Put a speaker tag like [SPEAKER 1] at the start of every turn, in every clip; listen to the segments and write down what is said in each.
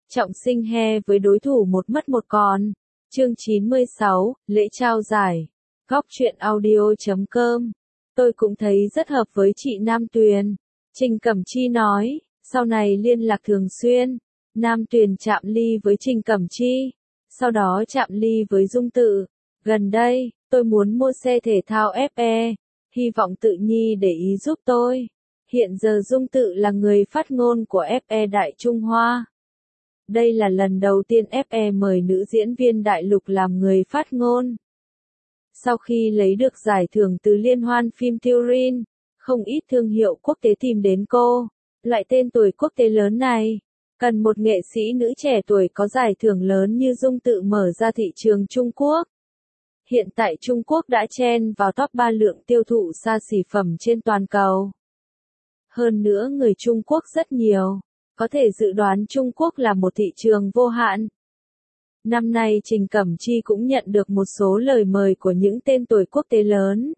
[SPEAKER 1] trọng sinh he với đối thủ một mất một còn. Chương 96, lễ trao giải. Góc truyện audio.com. Tôi cũng thấy rất hợp với chị Nam Tuyền. Trình Cẩm Chi nói, sau này liên lạc thường xuyên. Nam Tuyền chạm ly với Trình Cẩm Chi, sau đó chạm ly với Dung Tự. Gần đây, tôi muốn mua xe thể thao FE, hy vọng Tự Nhi để ý giúp tôi. Hiện giờ Dung Tự là người phát ngôn của FE Đại Trung Hoa. Đây là lần đầu tiên FE mời nữ diễn viên đại lục làm người phát ngôn. Sau khi lấy được giải thưởng từ Liên hoan phim Turin, không ít thương hiệu quốc tế tìm đến cô. Loại tên tuổi quốc tế lớn này, cần một nghệ sĩ nữ trẻ tuổi có giải thưởng lớn như Dung Tự mở ra thị trường Trung Quốc. Hiện tại Trung Quốc đã chen vào top 3 lượng tiêu thụ xa xỉ phẩm trên toàn cầu. Hơn nữa người Trung Quốc rất nhiều, có thể dự đoán Trung Quốc là một thị trường vô hạn. Năm nay Trình Cẩm Chi cũng nhận được một số lời mời của những tên tuổi quốc tế lớn.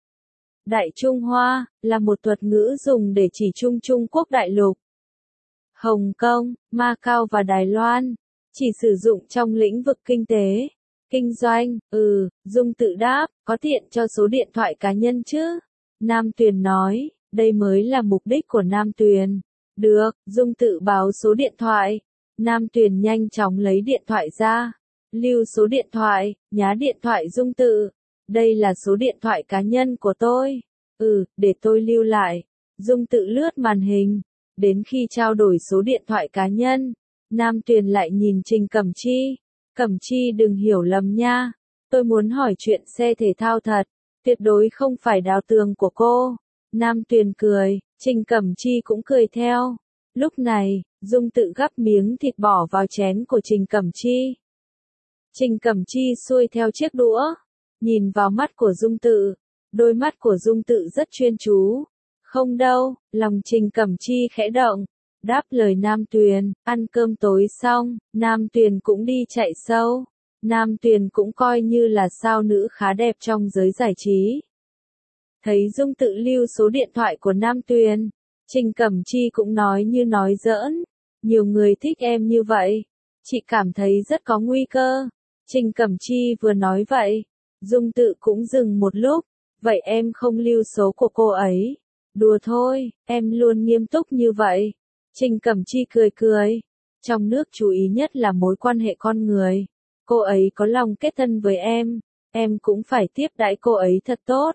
[SPEAKER 1] Đại Trung Hoa là một thuật ngữ dùng để chỉ Trung Quốc đại lục. Hồng Kông, Macau và Đài Loan chỉ sử dụng trong lĩnh vực kinh tế, kinh doanh. Dung Tự đáp, có tiện cho số điện thoại cá nhân chứ? Nam Tuyền nói, đây mới là mục đích của Nam Tuyền. Được, Dung Tự báo số điện thoại. Nam Tuyền nhanh chóng lấy điện thoại ra. Lưu số điện thoại, nhá điện thoại Dung Tự. Đây là số điện thoại cá nhân của tôi. Để tôi lưu lại. Dung Tự lướt màn hình. Đến khi trao đổi số điện thoại cá nhân, Nam Tuyền lại nhìn Trình Cẩm Chi. Cẩm Chi đừng hiểu lầm nha. Tôi muốn hỏi chuyện xe thể thao thật. Tuyệt đối không phải đào tường của cô. Nam Tuyền cười, Trình Cẩm Chi cũng cười theo. Lúc này, Dung Tự gắp miếng thịt bỏ vào chén của Trình Cẩm Chi. Trình Cẩm Chi xuôi theo chiếc đũa, nhìn vào mắt của Dung Tự. Đôi mắt của Dung Tự rất chuyên chú. Không đâu, lòng Trình Cẩm Chi khẽ động. Đáp lời Nam Tuyền, ăn cơm tối xong, Nam Tuyền cũng đi chạy sâu. Nam Tuyền cũng coi như là sao nữ khá đẹp trong giới giải trí. Thấy Dung Tự lưu số điện thoại của Nam Tuyền, Trình Cẩm Chi cũng nói như nói giỡn. Nhiều người thích em như vậy. Chị cảm thấy rất có nguy cơ. Trình Cẩm Chi vừa nói vậy. Dung Tự cũng dừng một lúc. Vậy em không lưu số của cô ấy. Đùa thôi, em luôn nghiêm túc như vậy. Trình Cẩm Chi cười cười. Trong nước chú ý nhất là mối quan hệ con người. Cô ấy có lòng kết thân với em cũng phải tiếp đãi cô ấy thật tốt.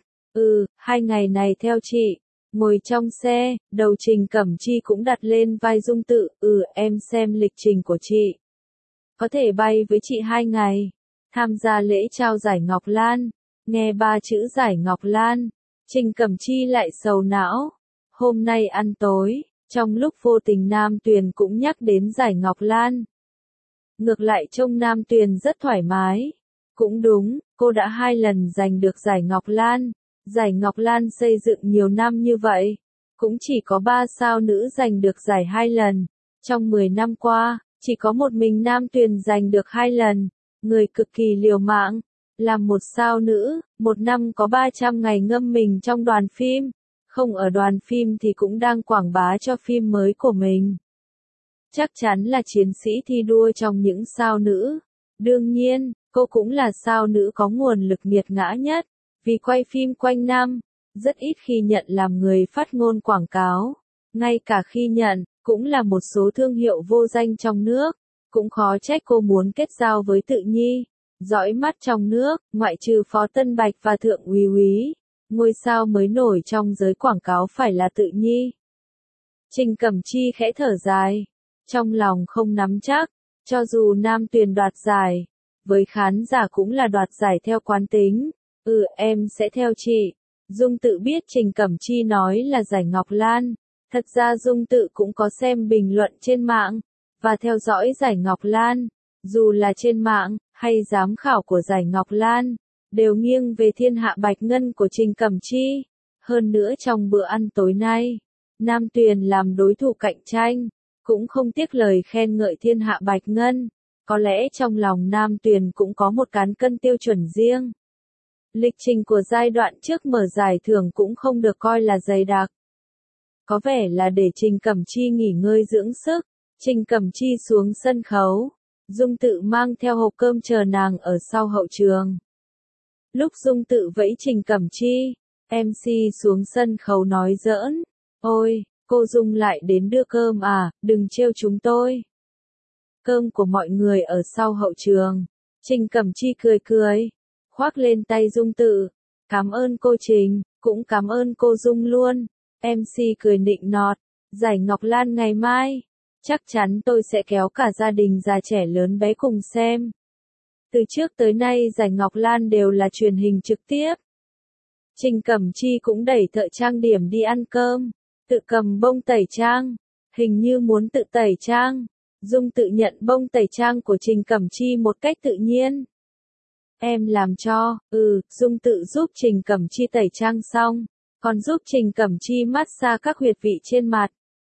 [SPEAKER 1] 2 ngày này theo chị. Ngồi trong xe, đầu Trình Cẩm Chi cũng đặt lên vai Dung Tự. Em xem lịch trình của chị. Có thể bay với chị 2 ngày. Tham gia lễ trao giải Ngọc Lan. Nghe 3 chữ giải Ngọc Lan, Trình Cẩm Chi lại sầu não. Hôm nay ăn tối, trong lúc vô tình Nam Tuyền cũng nhắc đến giải Ngọc Lan. Ngược lại trông Nam Tuyền rất thoải mái. Cũng đúng, cô đã 2 lần giành được giải Ngọc Lan. Giải Ngọc Lan xây dựng nhiều năm như vậy, cũng chỉ có 3 sao nữ giành được giải 2 lần. Trong 10 năm qua, chỉ có một mình Nam Tuyền giành được 2 lần. Người cực kỳ liều mạng. Làm một sao nữ, một năm có 300 ngày ngâm mình trong đoàn phim. Không ở đoàn phim thì cũng đang quảng bá cho phim mới của mình. Chắc chắn là chiến sĩ thi đua trong những sao nữ. Đương nhiên, cô cũng là sao nữ có nguồn lực nghiệt ngã nhất. Vì quay phim quanh năm, rất ít khi nhận làm người phát ngôn quảng cáo. Ngay cả khi nhận, cũng là một số thương hiệu vô danh trong nước. Cũng khó trách cô muốn kết giao với Tự Nhi. Dõi mắt trong nước, ngoại trừ Phó Tân Bạch và Thượng Úy Úy, ngôi sao mới nổi trong giới quảng cáo phải là Tự Nhi. Trình Cẩm Chi khẽ thở dài, trong lòng không nắm chắc, cho dù Nam Tuyền đoạt giải, với khán giả cũng là đoạt giải theo quán tính. Em sẽ theo chị. Dung Tự biết Trình Cẩm Chi nói là giải Ngọc Lan. Thật ra Dung Tự cũng có xem bình luận trên mạng, và theo dõi giải Ngọc Lan. Dù là trên mạng, hay giám khảo của giải Ngọc Lan, đều nghiêng về thiên hạ bạch ngân của Trình Cẩm Chi. Hơn nữa trong bữa ăn tối nay, Nam Tuyền làm đối thủ cạnh tranh, cũng không tiếc lời khen ngợi thiên hạ bạch ngân. Có lẽ trong lòng Nam Tuyền cũng có một cán cân tiêu chuẩn riêng. Lịch trình của giai đoạn trước mở giải thưởng cũng không được coi là dày đặc. Có vẻ là để Trình Cẩm Chi nghỉ ngơi dưỡng sức. Trình Cẩm Chi xuống sân khấu. Dung Tự mang theo hộp cơm chờ nàng ở sau hậu trường. Lúc Dung Tự vẫy Trình Cẩm Chi, MC xuống sân khấu nói giỡn. Ôi, cô Dung lại đến đưa cơm à, đừng trêu chúng tôi. Cơm của mọi người ở sau hậu trường. Trình Cẩm Chi cười cười, khoác lên tay Dung Tự. Cảm ơn cô Trình, cũng cảm ơn cô Dung luôn. MC cười nịnh nọt. Giải Ngọc Lan ngày mai. Chắc chắn tôi sẽ kéo cả gia đình già trẻ lớn bé cùng xem. Từ trước tới nay giải Ngọc Lan đều là truyền hình trực tiếp. Trình Cẩm Chi cũng đẩy thợ trang điểm đi ăn cơm. Tự cầm bông tẩy trang. Hình như muốn tự tẩy trang. Dung Tự nhận bông tẩy trang của Trình Cẩm Chi một cách tự nhiên. Em làm cho, Dung Tự giúp Trình Cẩm Chi tẩy trang xong. Còn giúp Trình Cẩm Chi massage các huyệt vị trên mặt.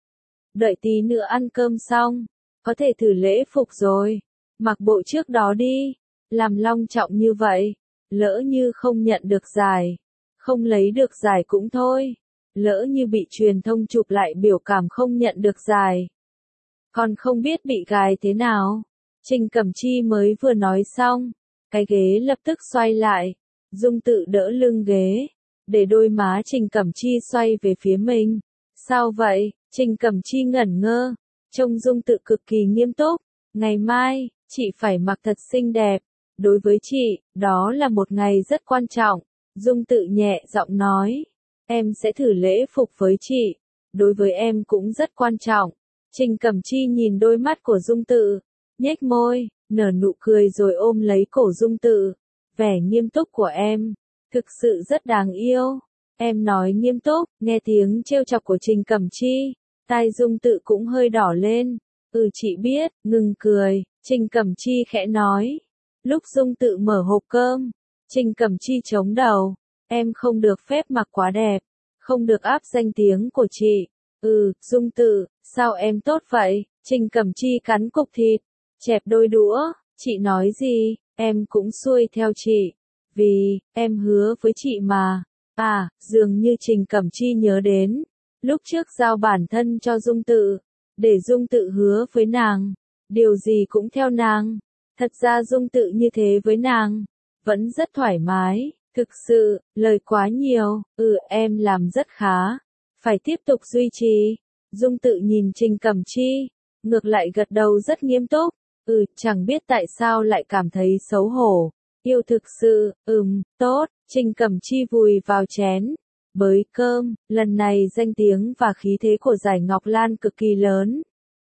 [SPEAKER 1] Đợi tí nữa ăn cơm xong, có thể thử lễ phục rồi. Mặc bộ trước đó đi. Làm long trọng như vậy. Lỡ như không nhận được giải. Không lấy được giải cũng thôi. Lỡ như bị truyền thông chụp lại biểu cảm không nhận được giải. Còn không biết bị gài thế nào. Trình Cẩm Chi mới vừa nói xong. Cái ghế lập tức xoay lại. Dung Tự đỡ lưng ghế. Để đôi má Trình Cẩm Chi xoay về phía mình. Sao vậy? Trình Cẩm Chi ngẩn ngơ. Trông Dung Tự cực kỳ nghiêm túc. Ngày mai, chị phải mặc thật xinh đẹp. Đối với chị, đó là một ngày rất quan trọng. Dung Tự nhẹ giọng nói. Em sẽ thử lễ phục với chị. Đối với em cũng rất quan trọng. Trình Cẩm Chi nhìn đôi mắt của Dung Tự. Nhếch môi, nở nụ cười rồi ôm lấy cổ Dung Tự. Vẻ nghiêm túc của em. Thực sự rất đáng yêu. Em nói nghiêm túc, nghe tiếng trêu chọc của Trình Cẩm Chi. Tai Dung Tự cũng hơi đỏ lên. Chị biết, ngừng cười. Trình Cẩm Chi khẽ nói. Lúc Dung Tự mở hộp cơm. Trình Cẩm Chi chống đầu. Em không được phép mặc quá đẹp. Không được áp danh tiếng của chị. Dung Tự, sao em tốt vậy? Trình Cẩm Chi cắn cục thịt. Chẹp đôi đũa. Chị nói gì, em cũng xuôi theo chị. Vì, em hứa với chị mà. Dường như Trình Cẩm Chi nhớ đến. Lúc trước giao bản thân cho Dung Tự. Để Dung Tự hứa với nàng. Điều gì cũng theo nàng. Thật ra Dung Tự như thế với nàng. Vẫn rất thoải mái. Thực sự, lời quá nhiều. Em làm rất khá. Phải tiếp tục duy trì. Dung Tự nhìn Trình Cẩm Chi. Ngược lại gật đầu rất nghiêm túc. Chẳng biết tại sao lại cảm thấy xấu hổ. Yêu thực sự, tốt. Trình Cẩm Chi vùi vào chén. Bới cơm, lần này danh tiếng và khí thế của giải Ngọc Lan cực kỳ lớn.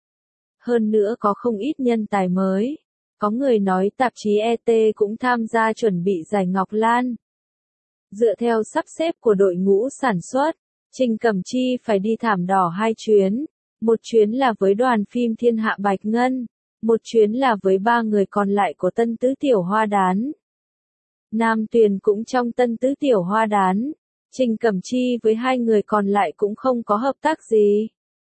[SPEAKER 1] Hơn nữa có không ít nhân tài mới. Có người nói tạp chí ET cũng tham gia chuẩn bị giải Ngọc Lan. Dựa theo sắp xếp của đội ngũ sản xuất, Trình Cẩm Chi phải đi Thảm Đỏ 2 chuyến. Một chuyến là với đoàn phim Thiên Hạ Bạch Ngân. Một chuyến là với 3 người còn lại của Tân Tứ Tiểu Hoa Đán. Nam Tuyền cũng trong Tân Tứ Tiểu Hoa Đán. Trình Cẩm Chi với 2 người còn lại cũng không có hợp tác gì.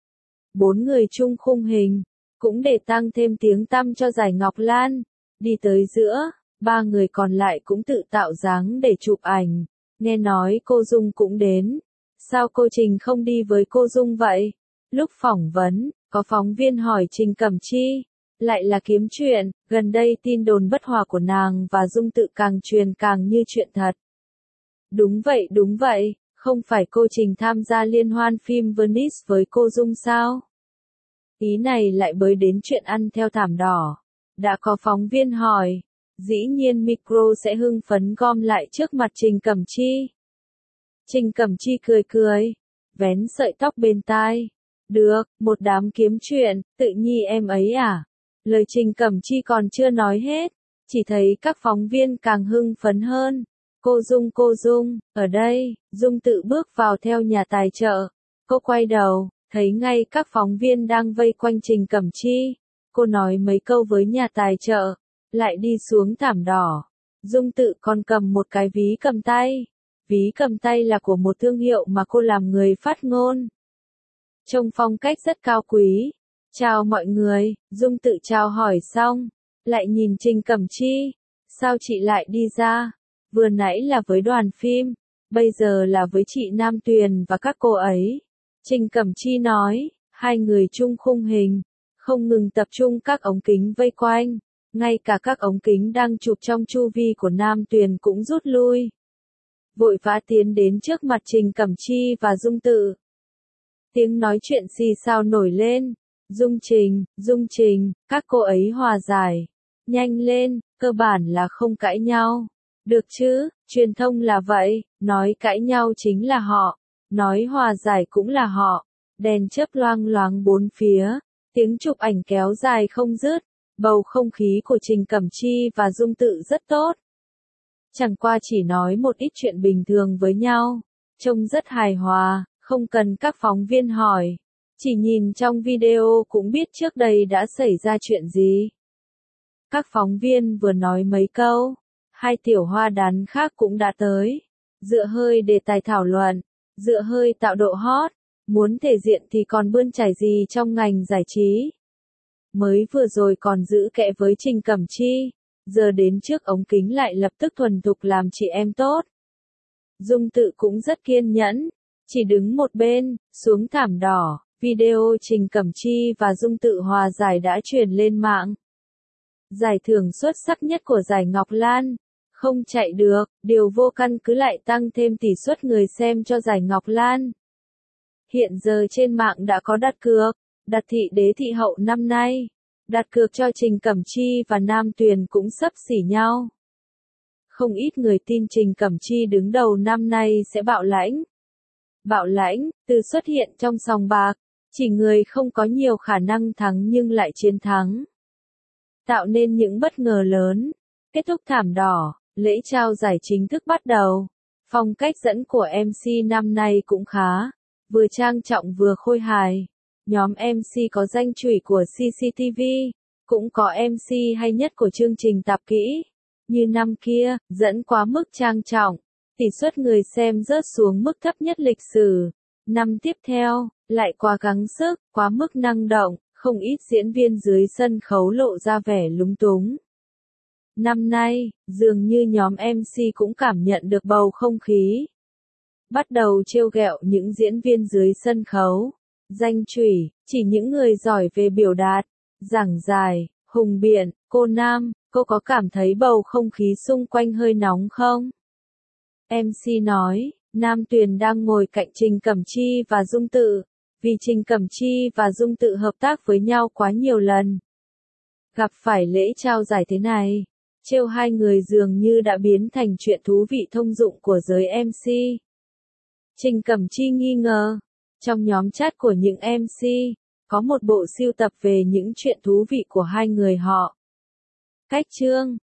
[SPEAKER 1] 4 người chung khung hình. Cũng để tăng thêm tiếng tăm cho giải Ngọc Lan. Đi tới giữa, 3 người còn lại cũng tự tạo dáng để chụp ảnh. Nghe nói cô Dung cũng đến. Sao cô Trình không đi với cô Dung vậy? Lúc phỏng vấn, có phóng viên hỏi Trình Cẩm Chi. Lại là kiếm chuyện, gần đây tin đồn bất hòa của nàng và Dung Tự càng truyền càng như chuyện thật. Đúng vậy, không phải cô Trình tham gia liên hoan phim Venice với cô Dung sao? Ý này lại bới đến chuyện ăn theo Thảm Đỏ. Đã có phóng viên hỏi, dĩ nhiên micro sẽ hưng phấn gom lại trước mặt Trình Cẩm Chi. Trình Cẩm Chi cười, vén sợi tóc bên tai. Được, một đám kiếm chuyện, tự nhi em ấy à? Lời Trình Cẩm Chi còn chưa nói hết, chỉ thấy các phóng viên càng hưng phấn hơn. Cô Dung, ở đây. Dung Tự bước vào theo nhà tài trợ. Cô quay đầu, thấy ngay các phóng viên đang vây quanh Trình Cẩm Chi. Cô nói mấy câu với nhà tài trợ, lại đi xuống Thảm Đỏ. Dung Tự còn cầm một cái ví cầm tay. Ví cầm tay là của một thương hiệu mà cô làm người phát ngôn. Trông phong cách rất cao quý. Chào mọi người, Dung Tự chào hỏi xong, lại nhìn Trình Cẩm Chi. Sao chị lại đi ra? Vừa nãy là với đoàn phim, bây giờ là với chị Nam Tuyền và các cô ấy. Trình Cẩm Chi nói, 2 người chung khung hình. không ngừng tập trung các ống kính vây quanh, ngay cả các ống kính đang chụp trong chu vi của Nam Tuyền cũng rút lui. Vội vã tiến đến trước mặt Trình Cẩm Chi và Dung Tự. Tiếng nói chuyện xì xào nổi lên. Dung Trình, các cô ấy hòa giải. Nhanh lên, cơ bản là không cãi nhau. Được chứ, truyền thông là vậy, nói cãi nhau chính là họ, nói hòa giải cũng là họ. Đèn chớp loang loáng bốn phía, tiếng chụp ảnh kéo dài không dứt, bầu không khí của Trình Cẩm Chi và Dung Tự rất tốt. Chẳng qua chỉ nói một ít chuyện bình thường với nhau, trông rất hài hòa, không cần các phóng viên hỏi. Chỉ nhìn trong video cũng biết trước đây đã xảy ra chuyện gì. Các phóng viên vừa nói mấy câu, hai tiểu hoa đán khác cũng đã tới. Dựa hơi đề tài thảo luận, dựa hơi tạo độ hot, muốn thể diện thì còn bươn chải gì trong ngành giải trí. Mới vừa rồi còn giữ kẽ với Trình Cẩm Chi, giờ đến trước ống kính lại lập tức thuần thục làm chị em tốt. Dung Tự cũng rất kiên nhẫn, chỉ đứng một bên, xuống thảm đỏ, video Trình Cẩm Chi và Dung Tự hòa giải đã truyền lên mạng. Giải thưởng xuất sắc nhất của giải Ngọc Lan, không chạy được, điều vô căn cứ lại tăng thêm tỷ suất người xem cho giải Ngọc Lan. Hiện giờ trên mạng đã có đặt cược, đặt thị đế thị hậu năm nay, đặt cược cho Trình Cẩm Chi và Nam Tuyền cũng xấp xỉ nhau. Không ít người tin Trình Cẩm Chi đứng đầu năm nay sẽ bạo lãnh. Bạo lãnh, từ xuất hiện trong sòng bạc, chỉ người không có nhiều khả năng thắng nhưng lại chiến thắng. Tạo nên những bất ngờ lớn. Kết thúc thảm đỏ, lễ trao giải chính thức bắt đầu. Phong cách dẫn của MC năm nay cũng khá, vừa trang trọng vừa khôi hài. Nhóm MC có danh chủi của CCTV, cũng có MC hay nhất của chương trình Tạp Kỹ. Như năm kia, dẫn quá mức trang trọng, tỷ suất người xem rớt xuống mức thấp nhất lịch sử. Năm tiếp theo, lại quá gắng sức, quá mức năng động, không ít diễn viên dưới sân khấu lộ ra vẻ lúng túng. Năm nay, dường như nhóm MC cũng cảm nhận được bầu không khí. Bắt đầu trêu ghẹo những diễn viên dưới sân khấu. Danh chủi, chỉ những người giỏi về biểu đạt, giảng giải, hùng biện. Cô Nam, cô có cảm thấy bầu không khí xung quanh hơi nóng không? MC nói, Nam Tuyền đang ngồi cạnh Trình Cẩm Chi và Dung Tự, vì Trình Cẩm Chi và Dung Tự hợp tác với nhau quá nhiều lần. Gặp phải lễ trao giải thế này, trêu hai người dường như đã biến thành chuyện thú vị thông dụng của giới MC. Trình Cẩm Chi nghi ngờ, trong nhóm chat của những MC, có một bộ sưu tập về những chuyện thú vị của hai người họ. Cách chương